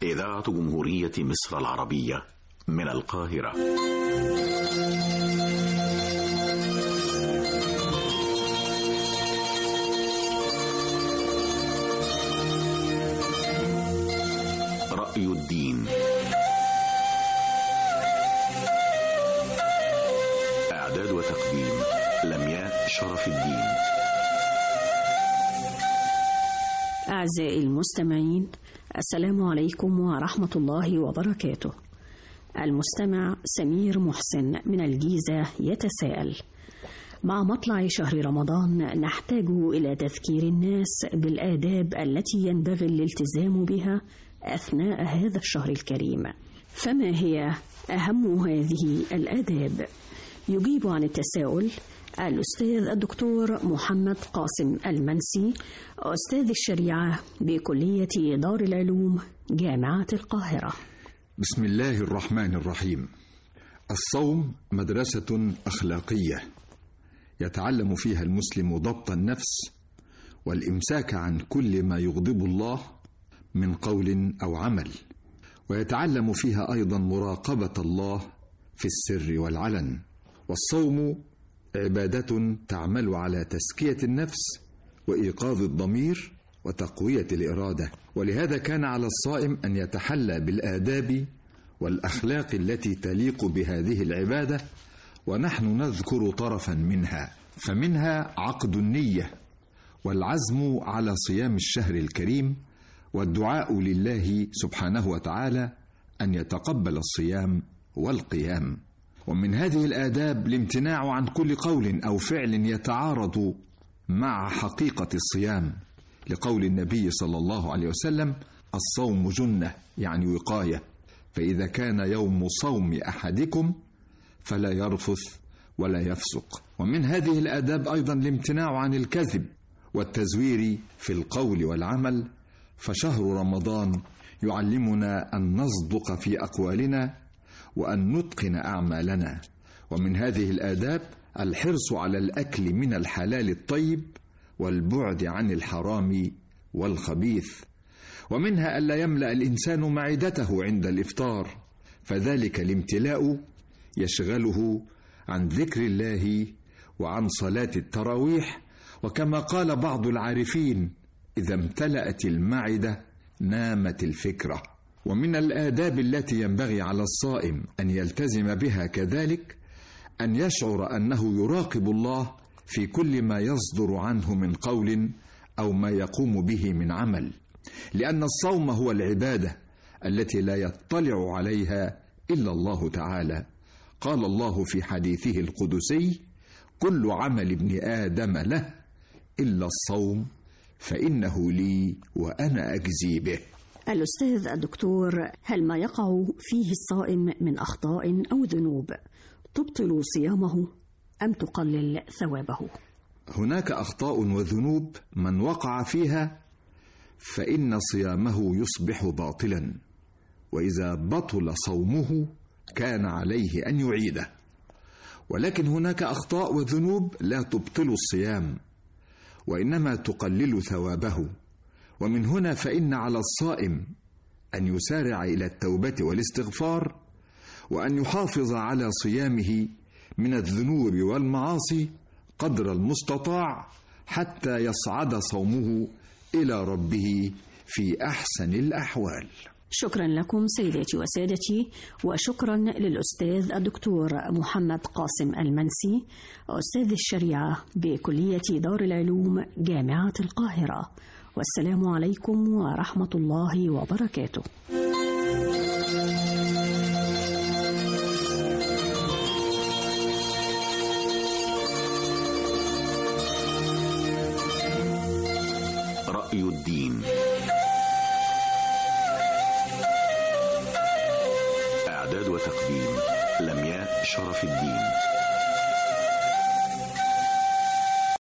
إذاعة جمهورية مصر العربية من القاهرة. رأي الدين. إعداد وتقديم لمياء شرف الدين. أعزائي المستمعين، السلام عليكم ورحمة الله وبركاته. المستمع سمير محسن من الجيزة يتساءل: مع مطلع شهر رمضان نحتاج إلى تذكير الناس بالآداب التي ينبغي الالتزام بها أثناء هذا الشهر الكريم، فما هي أهم هذه الآداب؟ يجيب عن التساؤل الأستاذ الدكتور محمد قاسم المنسي، أستاذ الشريعة بكلية دار العلوم جامعة القاهرة. بسم الله الرحمن الرحيم. الصوم مدرسة أخلاقية يتعلم فيها المسلم ضبط النفس والإمساك عن كل ما يغضب الله من قول أو عمل، ويتعلم فيها أيضا مراقبة الله في السر والعلن. والصوم عبادة تعمل على تزكية النفس وإيقاظ الضمير وتقوية الإرادة، ولهذا كان على الصائم أن يتحلى بالآداب والأخلاق التي تليق بهذه العبادة، ونحن نذكر طرفا منها. فمنها عقد النية والعزم على صيام الشهر الكريم والدعاء لله سبحانه وتعالى أن يتقبل الصيام والقيام. ومن هذه الآداب الامتناع عن كل قول أو فعل يتعارض مع حقيقة الصيام، لقول النبي صلى الله عليه وسلم: الصوم جنة، يعني وقاية، فإذا كان يوم صوم أحدكم فلا يرفث ولا يفسق. ومن هذه الآداب أيضا الامتناع عن الكذب والتزوير في القول والعمل، فشهر رمضان يعلمنا أن نصدق في أقوالنا وأن نتقن أعمالنا. ومن هذه الآداب الحرص على الأكل من الحلال الطيب والبعد عن الحرام والخبيث. ومنها ألا يملأ الإنسان معدته عند الإفطار، فذلك الامتلاء يشغله عن ذكر الله وعن صلاة التراويح. وكما قال بعض العارفين: إذا امتلأت المعدة نامت الفكرة. ومن الآداب التي ينبغي على الصائم أن يلتزم بها كذلك أن يشعر أنه يراقب الله في كل ما يصدر عنه من قول أو ما يقوم به من عمل، لأن الصوم هو العبادة التي لا يطلع عليها إلا الله تعالى. قال الله في حديثه القدسي: كل عمل ابن آدم له إلا الصوم فإنه لي وأنا أجزي به. الأستاذ الدكتور، هل ما يقع فيه الصائم من أخطاء أو ذنوب تبطل صيامه أم تقلل ثوابه؟ هناك أخطاء وذنوب من وقع فيها فإن صيامه يصبح باطلا، وإذا بطل صومه كان عليه أن يعيده. ولكن هناك أخطاء وذنوب لا تبطل الصيام وإنما تقلل ثوابه. ومن هنا فإن على الصائم أن يسارع إلى التوبة والاستغفار، وأن يحافظ على صيامه من الذنوب والمعاصي قدر المستطاع حتى يصعد صومه إلى ربه في أحسن الأحوال. شكرا لكم سيداتي وسادتي، وشكرا للأستاذ الدكتور محمد قاسم المنسي، أستاذ الشريعة بكلية دار العلوم جامعة القاهرة. والسلام عليكم ورحمة الله وبركاته. رأي الدين. إعداد وتقديم لمياء شرف الدين.